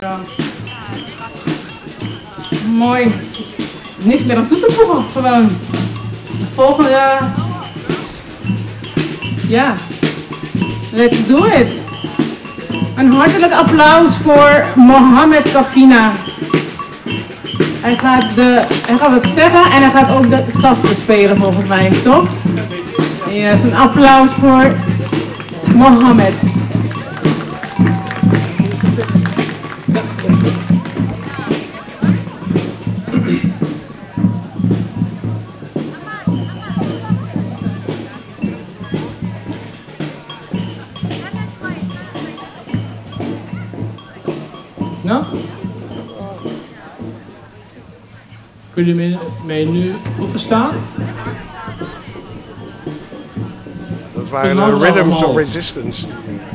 Mooi. Niks meer aan toe te voegen, gewoon. Volgende. Ja. Let's do it. Een hartelijk applaus voor Mohamed Kafina. Hij gaat het zeggen en hij gaat ook de sas bespelen volgens mij, toch? Yes, een applaus voor Mohamed. Nou? Kunnen jullie mij nu goed verstaan? Dat waren de Rhythms of Resistance.